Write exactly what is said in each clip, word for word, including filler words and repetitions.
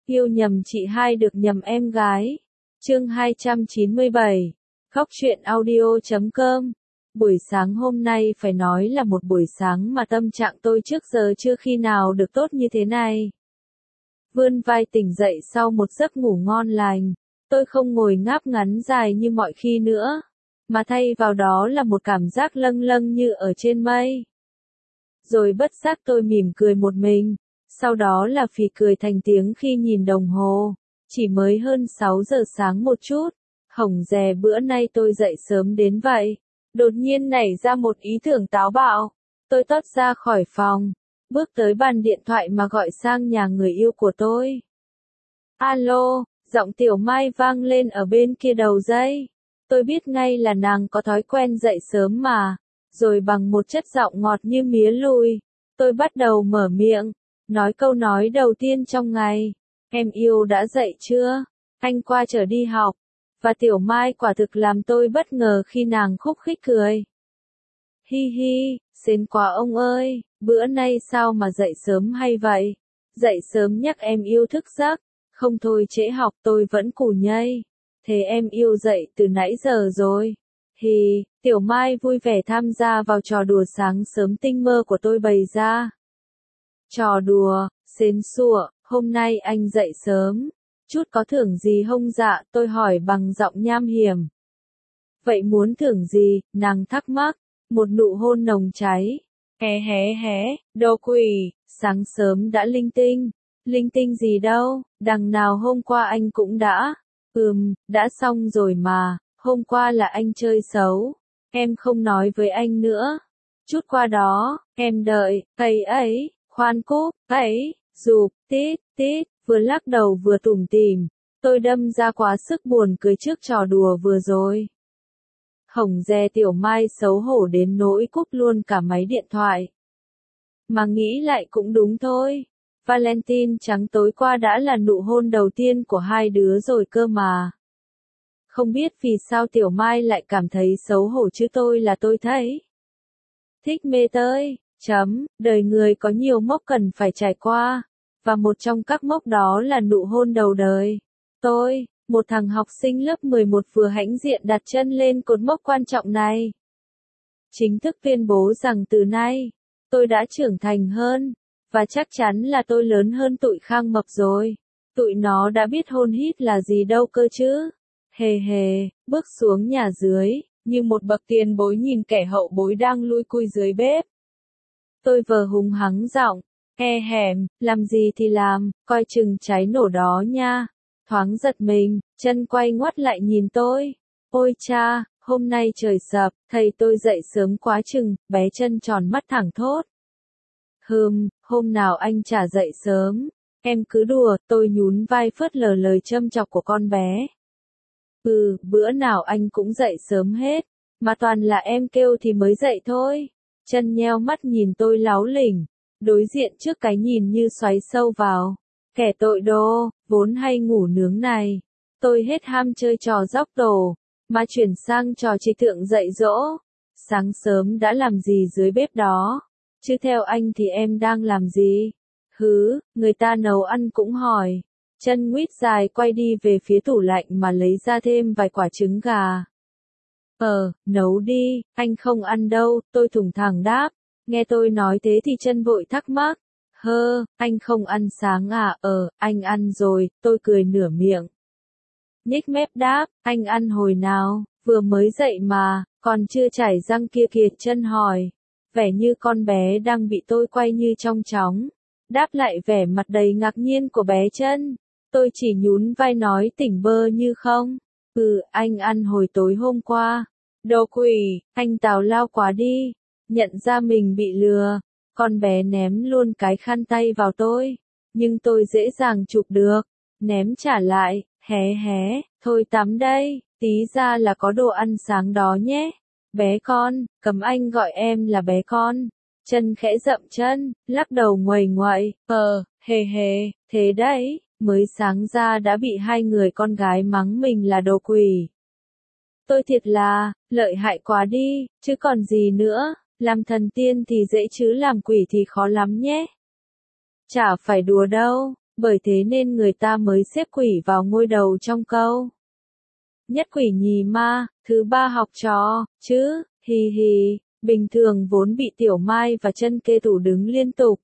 Yêu nhầm chị hai được nhầm em gái. Chương hai trăm chín mươi bảy. Khóc chuyện audio chấm com. Buổi sáng hôm nay phải nói là một buổi sáng mà tâm trạng tôi trước giờ chưa khi nào được tốt như thế này. Vươn vai tỉnh dậy sau một giấc ngủ ngon lành, tôi không ngồi ngáp ngắn dài như mọi khi nữa, mà thay vào đó là một cảm giác lâng lâng như ở trên mây. Rồi bất giác tôi mỉm cười một mình, sau đó là phì cười thành tiếng khi nhìn đồng hồ, chỉ mới hơn sáu giờ sáng một chút. Hổng dè bữa nay tôi dậy sớm đến vậy, đột nhiên nảy ra một ý tưởng táo bạo. Tôi tót ra khỏi phòng, bước tới bàn điện thoại mà gọi sang nhà người yêu của tôi. Alo, giọng Tiểu Mai vang lên ở bên kia đầu dây. Tôi biết ngay là nàng có thói quen dậy sớm mà. Rồi bằng một chất giọng ngọt như mía lùi, tôi bắt đầu mở miệng, nói câu nói đầu tiên trong ngày. Em yêu đã dậy chưa? Anh qua chở đi học. Và Tiểu Mai quả thực làm tôi bất ngờ khi nàng khúc khích cười. Hi hi, xến quá ông ơi, bữa nay sao mà dậy sớm hay vậy? Dậy sớm nhắc em yêu thức giấc, không thôi trễ học tôi vẫn củ nhây. Thế em yêu dậy từ nãy giờ rồi. Hì, Tiểu Mai vui vẻ tham gia vào trò đùa sáng sớm tinh mơ của tôi bày ra. Trò đùa, xến xủa, hôm nay anh dậy sớm. Chút có thưởng gì hông dạ, tôi hỏi bằng giọng nham hiểm. Vậy muốn thưởng gì, nàng thắc mắc. Một nụ hôn nồng cháy. Hé hé hé, đồ quỷ, sáng sớm đã linh tinh. Linh tinh gì đâu, đằng nào hôm qua anh cũng đã. Ừm, đã xong rồi mà, hôm qua là anh chơi xấu. Em không nói với anh nữa. Chút qua đó, em đợi, ấy ấy, khoan cúp, ấy, rụp, tít, tít, vừa lắc đầu vừa tủm tỉm. Tôi đâm ra quá sức buồn cười trước trò đùa vừa rồi. Hổng dè Tiểu Mai xấu hổ đến nỗi cúp luôn cả máy điện thoại. Mà nghĩ lại cũng đúng thôi. Valentine trắng tối qua đã là nụ hôn đầu tiên của hai đứa rồi cơ mà. Không biết vì sao Tiểu Mai lại cảm thấy xấu hổ chứ tôi là tôi thấy. Thích mê tơi, chấm, đời người có nhiều mốc cần phải trải qua. Và một trong các mốc đó là nụ hôn đầu đời. Tôi, một thằng học sinh lớp mười một vừa hãnh diện đặt chân lên cột mốc quan trọng này. Chính thức tuyên bố rằng từ nay, tôi đã trưởng thành hơn, và chắc chắn là tôi lớn hơn tụi Khang Mập rồi. Tụi nó đã biết hôn hít là gì đâu cơ chứ. Hề hề, bước xuống nhà dưới, như một bậc tiền bối nhìn kẻ hậu bối đang lui cui dưới bếp. Tôi vờ hùng hắng giọng, e hẻm, làm gì thì làm, coi chừng cháy nổ đó nha. Thoáng giật mình, chân quay ngoắt lại nhìn tôi. Ôi cha, hôm nay trời sập, thầy tôi dậy sớm quá chừng, bé chân tròn mắt thẳng thốt. Hừm, hôm nào anh chả dậy sớm. Em cứ đùa, tôi nhún vai phớt lờ lời châm chọc của con bé. Ừ, bữa nào anh cũng dậy sớm hết, mà toàn là em kêu thì mới dậy thôi. Chân nheo mắt nhìn tôi láu lỉnh, đối diện trước cái nhìn như xoáy sâu vào. Kẻ tội đồ, vốn hay ngủ nướng này. Tôi hết ham chơi trò dóc tổ, mà chuyển sang trò trịch thượng dạy dỗ. Sáng sớm đã làm gì dưới bếp đó? Chứ theo anh thì em đang làm gì? Hứ, người ta nấu ăn cũng hỏi. Chân nguyết dài quay đi về phía tủ lạnh mà lấy ra thêm vài quả trứng gà. Ờ, nấu đi, anh không ăn đâu, tôi thủng thẳng đáp. Nghe tôi nói thế thì chân vội thắc mắc. Hơ, anh không ăn sáng à? Ờ, anh ăn rồi, tôi cười nửa miệng. Nhếch mép đáp, anh ăn hồi nào, vừa mới dậy mà, còn chưa chải răng kia kìa. Chân hỏi, vẻ như con bé đang bị tôi quay như trong chóng. Đáp lại vẻ mặt đầy ngạc nhiên của bé Chân. Tôi chỉ nhún vai nói tỉnh bơ như không. Ừ, anh ăn hồi tối hôm qua. Đồ quỷ, anh tào lao quá đi. Nhận ra mình bị lừa. Con bé ném luôn cái khăn tay vào tôi. Nhưng tôi dễ dàng chụp được. Ném trả lại, hé hé, thôi tắm đây, tí ra là có đồ ăn sáng đó nhé. Bé con, cấm anh gọi em là bé con. Chân khẽ dậm chân, lắc đầu nguầy nguậy, ờ, hề hề, thế đấy, mới sáng ra đã bị hai người con gái mắng mình là đồ quỷ. Tôi thiệt là, lợi hại quá đi, chứ còn gì nữa. Làm thần tiên thì dễ chứ làm quỷ thì khó lắm nhé. Chả phải đùa đâu, Bởi thế nên người ta mới xếp quỷ vào ngôi đầu trong câu. Nhất quỷ nhì ma, thứ ba học trò, chứ, hì hì, bình thường vốn bị Tiểu Mai và chân kê tủ đứng liên tục.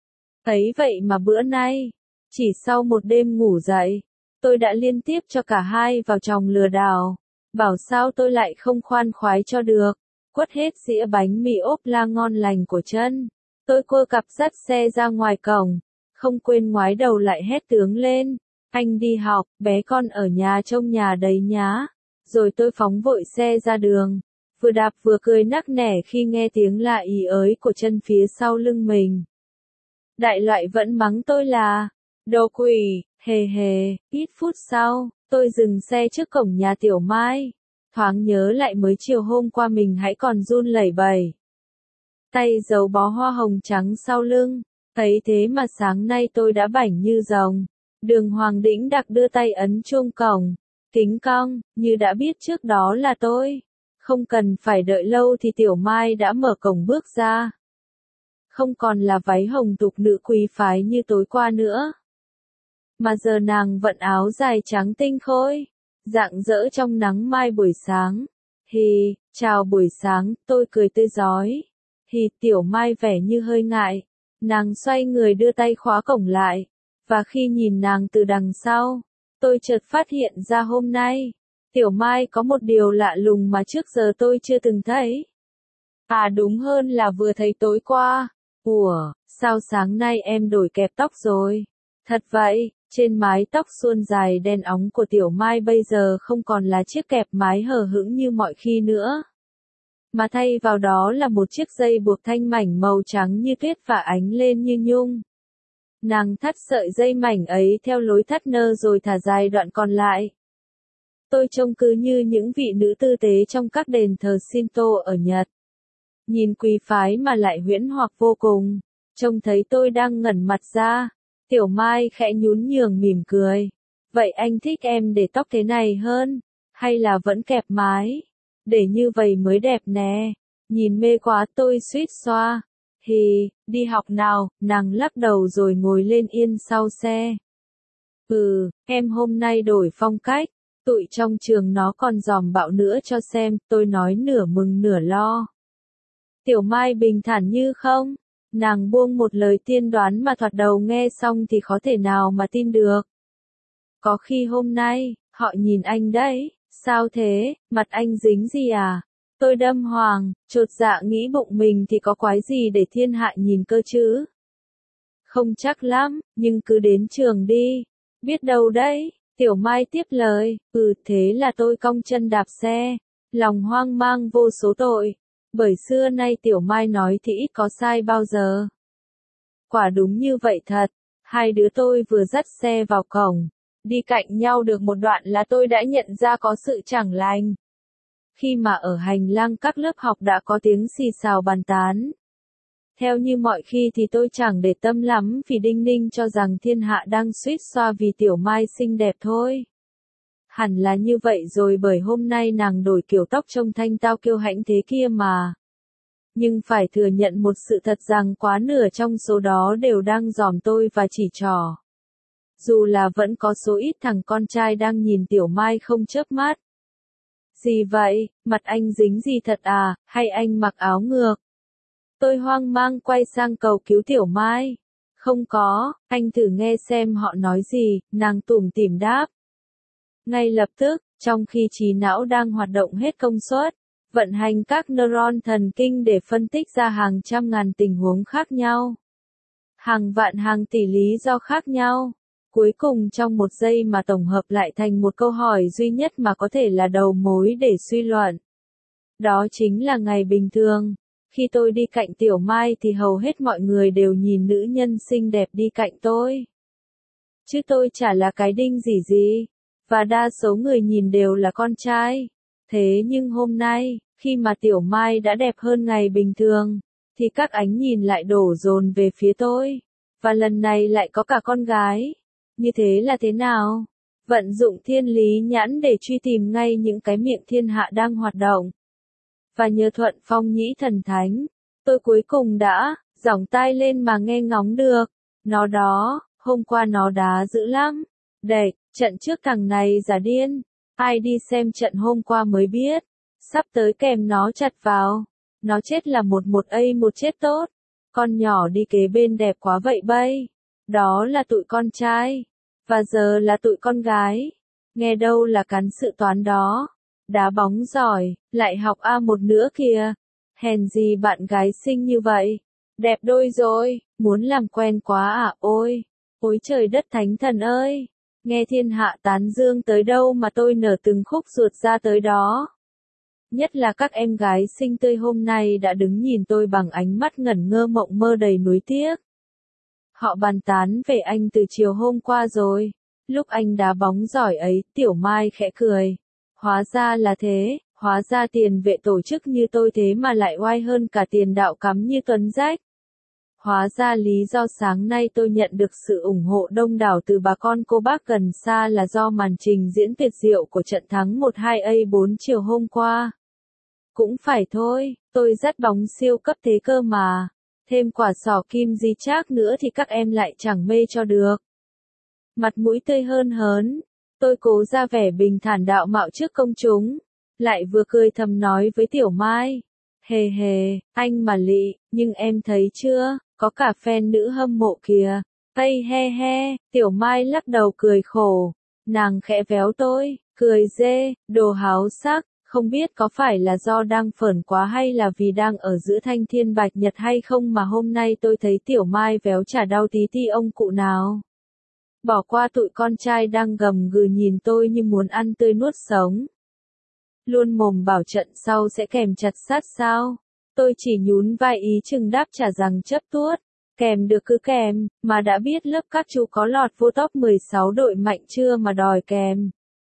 Ấy vậy mà bữa nay, chỉ sau một đêm ngủ dậy, tôi đã liên tiếp cho cả hai vào chòng lừa đảo. Bảo sao tôi lại không khoan khoái cho được, quất hết dĩa bánh mì ốp la ngon lành của chân. Tôi cua cặp dắt xe ra ngoài cổng, không quên ngoái đầu lại hét tướng lên. Anh đi học, bé con ở nhà trông nhà đầy nhá. Rồi tôi phóng vội xe ra đường, vừa đạp vừa cười nắc nẻ khi nghe tiếng lạ ý ới của chân phía sau lưng mình. Đại loại vẫn mắng tôi là đồ quỷ, hề hề. Ít phút sau, tôi dừng xe trước cổng nhà Tiểu Mai. Thoáng nhớ lại mới chiều hôm qua mình hãy còn run lẩy bẩy. Tay giấu bó hoa hồng trắng sau lưng. Thấy thế mà sáng nay tôi đã bảnh như rồng. Đường Hoàng đĩnh đạc đưa tay ấn chuông cổng. Kính cong, như đã biết trước đó là tôi. Không cần phải đợi lâu thì Tiểu Mai đã mở cổng bước ra. Không còn là váy hồng tục nữ quý phái như tối qua nữa. Mà giờ nàng vận áo dài trắng tinh khôi, rạng rỡ trong nắng mai buổi sáng. Hì, chào buổi sáng, tôi cười tươi rói. Hì, Tiểu Mai vẻ như hơi ngại. Nàng xoay người đưa tay khóa cổng lại. Và khi nhìn nàng từ đằng sau, tôi chợt phát hiện ra hôm nay, Tiểu Mai có một điều lạ lùng mà trước giờ tôi chưa từng thấy. À đúng hơn là vừa thấy tối qua. Ủa, sao sáng nay em đổi kẹp tóc rồi? Thật vậy, trên mái tóc suôn dài đen óng của Tiểu Mai bây giờ không còn là chiếc kẹp mái hờ hững như mọi khi nữa. Mà thay vào đó là một chiếc dây buộc thanh mảnh màu trắng như tuyết và ánh lên như nhung. Nàng thắt sợi dây mảnh ấy theo lối thắt nơ rồi thả dài đoạn còn lại. Tôi trông cứ như những vị nữ tư tế trong các đền thờ Shinto ở Nhật. Nhìn quý phái mà lại huyễn hoặc vô cùng. Trông thấy tôi đang ngẩn mặt ra. Tiểu Mai khẽ nhún nhường mỉm cười. Vậy anh thích em để tóc thế này hơn? Hay là vẫn kẹp mái? Để như vậy mới đẹp nè. Nhìn mê quá tôi suýt xoa. Hì, đi học nào, nàng lắc đầu rồi ngồi lên yên sau xe. Ừ, em hôm nay đổi phong cách. Tụi trong trường nó còn dòm bạo nữa cho xem, tôi nói nửa mừng nửa lo. Tiểu Mai bình thản như không. Nàng buông một lời tiên đoán mà thoạt đầu nghe xong thì khó thể nào mà tin được. Có khi hôm nay, họ nhìn anh đấy, sao thế, mặt anh dính gì à? Tôi đâm hoàng, chột dạ nghĩ bụng mình thì có quái gì để thiên hạ nhìn cơ chứ? Không chắc lắm, nhưng cứ đến trường đi. Biết đâu đấy, Tiểu Mai tiếp lời, ừ thế là tôi cong chân đạp xe, lòng hoang mang vô số tội. Bởi xưa nay Tiểu Mai nói thì ít có sai bao giờ. Quả đúng như vậy thật, hai đứa tôi vừa dắt xe vào cổng, đi cạnh nhau được một đoạn là tôi đã nhận ra có sự chẳng lành. Khi mà ở hành lang các lớp học đã có tiếng xì xào bàn tán. Theo như mọi khi thì tôi chẳng để tâm lắm vì đinh ninh cho rằng thiên hạ đang suýt xoa vì Tiểu Mai xinh đẹp thôi. Hẳn là như vậy rồi bởi hôm nay nàng đổi kiểu tóc trông thanh tao kiêu hãnh thế kia mà. Nhưng phải thừa nhận một sự thật rằng quá nửa trong số đó đều đang dòm tôi và chỉ trỏ. Dù là vẫn có số ít thằng con trai đang nhìn Tiểu Mai không chớp mắt. Gì vậy, mặt anh dính gì thật à, hay anh mặc áo ngược? Tôi hoang mang quay sang cầu cứu Tiểu Mai. Không có, anh thử nghe xem họ nói gì, nàng tủm tỉm đáp. Ngay lập tức, trong khi trí não đang hoạt động hết công suất, vận hành các neuron thần kinh để phân tích ra hàng trăm ngàn tình huống khác nhau. Hàng vạn hàng tỷ lý do khác nhau. Cuối cùng trong một giây mà tổng hợp lại thành một câu hỏi duy nhất mà có thể là đầu mối để suy luận. Đó chính là ngày bình thường. Khi tôi đi cạnh Tiểu Mai thì hầu hết mọi người đều nhìn nữ nhân xinh đẹp đi cạnh tôi. Chứ tôi chả là cái đinh gì gì. Và đa số người nhìn đều là con trai. Thế nhưng hôm nay, khi mà Tiểu Mai đã đẹp hơn ngày bình thường, thì các ánh nhìn lại đổ dồn về phía tôi. Và lần này lại có cả con gái. Như thế là thế nào? Vận dụng thiên lý nhãn để truy tìm ngay những cái miệng thiên hạ đang hoạt động. Và nhờ thuận phong nhĩ thần thánh, tôi cuối cùng đã, giỏng tai lên mà nghe ngóng được. Nó đó, Hôm qua nó đá dữ lắm. Đệt, trận trước thằng này giả điên. Ai đi xem trận hôm qua mới biết. Sắp tới kèm nó chặt vào. Nó chết là một một a một chết tốt. Con nhỏ đi kế bên đẹp quá vậy bay. Đó là tụi con trai. Và giờ là tụi con gái. Nghe đâu là cán sự toán đó. Đá bóng giỏi, lại học a một nữa kìa. Hèn gì bạn gái xinh như vậy. Đẹp đôi rồi, muốn làm quen quá à, ôi. Ôi trời đất thánh thần ơi. Nghe thiên hạ tán dương tới đâu mà tôi nở từng khúc ruột ra tới đó. Nhất là các em gái xinh tươi hôm nay đã đứng nhìn tôi bằng ánh mắt ngẩn ngơ mộng mơ đầy nuối tiếc. Họ bàn tán về anh từ chiều hôm qua rồi. Lúc anh đá bóng giỏi ấy, Tiểu Mai khẽ cười. Hóa ra là thế, hóa ra tiền vệ tổ chức như tôi thế mà lại oai hơn cả tiền đạo cắm như Tuấn Rách. Hóa ra lý do sáng nay tôi nhận được sự ủng hộ đông đảo từ bà con cô bác gần xa là do màn trình diễn tuyệt diệu của trận thắng một hai a bốn chiều hôm qua. Cũng phải thôi, tôi dắt bóng siêu cấp thế cơ mà. Thêm quả sò kim di chác nữa thì các em lại chẳng mê cho được. Mặt mũi tươi hơn hớn, tôi cố ra vẻ bình thản đạo mạo trước công chúng. Lại vừa cười thầm nói với Tiểu Mai. Hề hề, anh mà lị, nhưng em thấy chưa, có cả fan nữ hâm mộ kìa. Ây he he, Tiểu Mai lắc đầu cười khổ. Nàng khẽ véo tôi, cười dê, đồ háo sắc. Không biết có phải là do đang phởn quá hay là vì đang ở giữa thanh thiên bạch nhật hay không mà hôm nay tôi thấy Tiểu Mai véo chả đau tí ti ông cụ nào. Bỏ qua tụi con trai đang gầm gừ nhìn tôi như muốn ăn tươi nuốt sống. Luôn mồm bảo trận sau sẽ kèm chặt sát sao. Tôi chỉ nhún vai ý chừng đáp trả rằng chấp tuốt. Kèm được cứ kèm, mà đã biết lớp các chú có lọt vô top mười sáu đội mạnh chưa mà đòi kèm.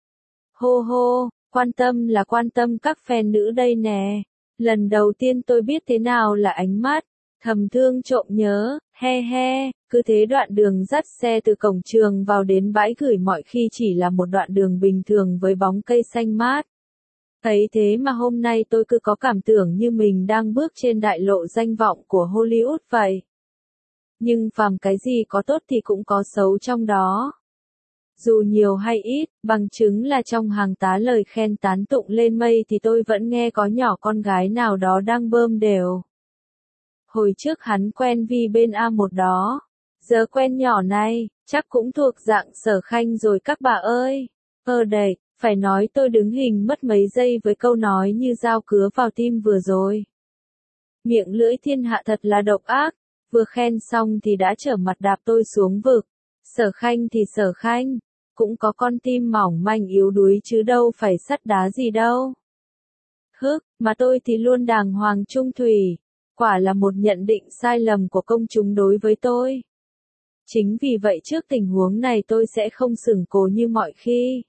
Hô hô. Quan tâm là quan tâm các fan nữ đây nè. Lần đầu tiên tôi biết thế nào là ánh mắt. Thầm thương trộm nhớ, he he. Cứ thế đoạn đường dắt xe từ cổng trường vào đến bãi gửi mọi khi chỉ là một đoạn đường bình thường với bóng cây xanh mát. Thấy thế mà hôm nay tôi cứ có cảm tưởng như mình đang bước trên đại lộ danh vọng của Hollywood vậy. Nhưng phàm cái gì có tốt thì cũng có xấu trong đó. Dù nhiều hay ít, bằng chứng là trong hàng tá lời khen tán tụng lên mây thì tôi vẫn nghe có nhỏ con gái nào đó đang bơm đều. Hồi trước hắn quen Vi bên a một đó. Giờ quen nhỏ này, chắc cũng thuộc dạng Sở Khanh rồi các bà ơi. Ơ đệt, phải nói tôi đứng hình mất mấy giây với câu nói như dao cứa vào tim vừa rồi. Miệng lưỡi thiên hạ thật là độc ác, vừa khen xong thì đã trở mặt đạp tôi xuống vực. Sở Khanh thì Sở Khanh, cũng có con tim mỏng manh yếu đuối chứ đâu phải sắt đá gì đâu. Hức, mà tôi thì luôn đàng hoàng trung thủy. Quả là một nhận định sai lầm của công chúng đối với tôi. Chính vì vậy trước tình huống này tôi sẽ không sửng cố như mọi khi.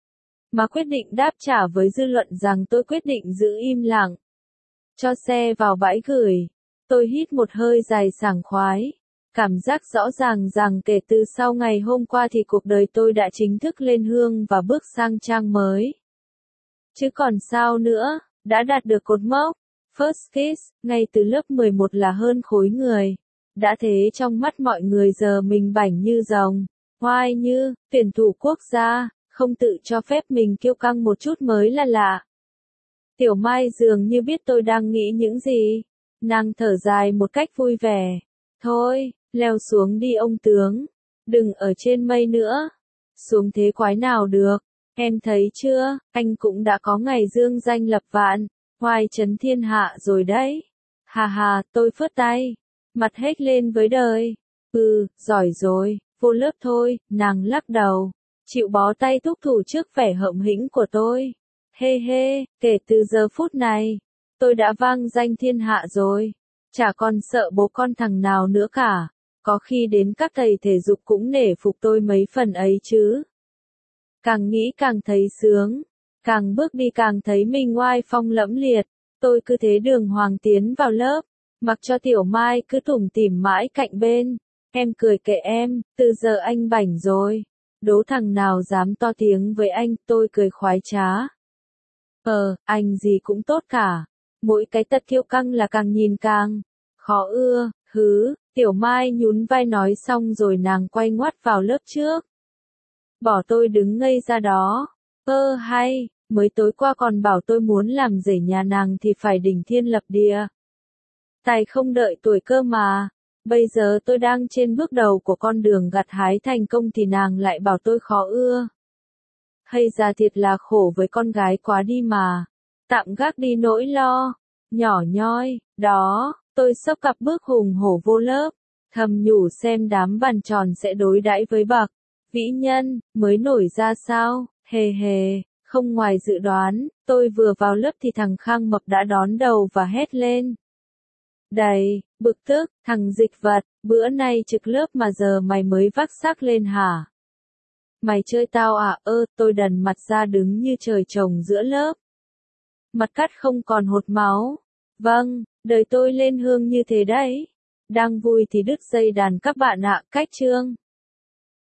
Mà quyết định đáp trả với dư luận rằng tôi quyết định giữ im lặng. Cho xe vào bãi gửi. Tôi hít một hơi dài sảng khoái. Cảm giác rõ ràng rằng kể từ sau ngày hôm qua thì cuộc đời tôi đã chính thức lên hương và bước sang trang mới. Chứ còn sao nữa, đã đạt được cột mốc. First kiss, ngay từ lớp mười một là hơn khối người. Đã thế trong mắt mọi người giờ mình bảnh như rồng. Hoài như, tuyển thủ quốc gia, không tự cho phép mình kiêu căng một chút mới là lạ. Tiểu Mai dường như biết tôi đang nghĩ những gì. Nàng thở dài một cách vui vẻ. Thôi, leo xuống đi ông tướng. Đừng ở trên mây nữa. Xuống thế quái nào được. Em thấy chưa, anh cũng đã có ngày dương danh lập vạn. Hoài trấn thiên hạ rồi đấy. Hà hà, tôi phớt tay. Mặt hết lên với đời. Ừ, giỏi rồi, vô lớp thôi, nàng lắc đầu. Chịu bó tay thúc thủ trước vẻ hậm hĩnh của tôi. Hê hê, kể từ giờ phút này, tôi đã vang danh thiên hạ rồi. Chả còn sợ bố con thằng nào nữa cả. Có khi đến các thầy thể dục cũng nể phục tôi mấy phần ấy chứ. Càng nghĩ càng thấy sướng. Càng bước đi càng thấy mình oai phong lẫm liệt. Tôi cứ thế đường hoàng tiến vào lớp. Mặc cho Tiểu Mai cứ tủm tỉm mãi cạnh bên. Em cười kệ em, từ giờ anh bảnh rồi. Đố thằng nào dám to tiếng với anh, tôi cười khoái trá. Ờ, anh gì cũng tốt cả. Mỗi cái tật kiêu căng là càng nhìn càng khó ưa. Hứ, Tiểu Mai nhún vai nói xong rồi nàng quay ngoắt vào lớp trước. Bỏ tôi đứng ngây ra đó. Ơ hay, mới tối qua còn bảo tôi muốn làm rể nhà nàng thì phải đỉnh thiên lập địa. Tài không đợi tuổi cơ mà. Bây giờ tôi đang trên bước đầu của con đường gặt hái thành công thì nàng lại bảo tôi khó ưa. Hay ra thiệt là khổ với con gái quá đi mà. Tạm gác đi nỗi lo. Nhỏ nhoi, đó, tôi xốc cặp bước hùng hổ vô lớp. Thầm nhủ xem đám bàn tròn sẽ đối đãi với bậc vĩ nhân, mới nổi ra sao, hề hề, không ngoài dự đoán, tôi vừa vào lớp thì thằng Khang Mập đã đón đầu và hét lên. Đầy, bực tức, thằng dịch vật, bữa nay trực lớp mà giờ mày mới vác xác lên hả? Mày chơi tao à? Ơ, tôi đần mặt ra đứng như trời trồng giữa lớp. Mặt cắt không còn hột máu. Vâng, đời tôi lên hương như thế đấy. Đang vui thì đứt dây đàn các bạn ạ, cách chương.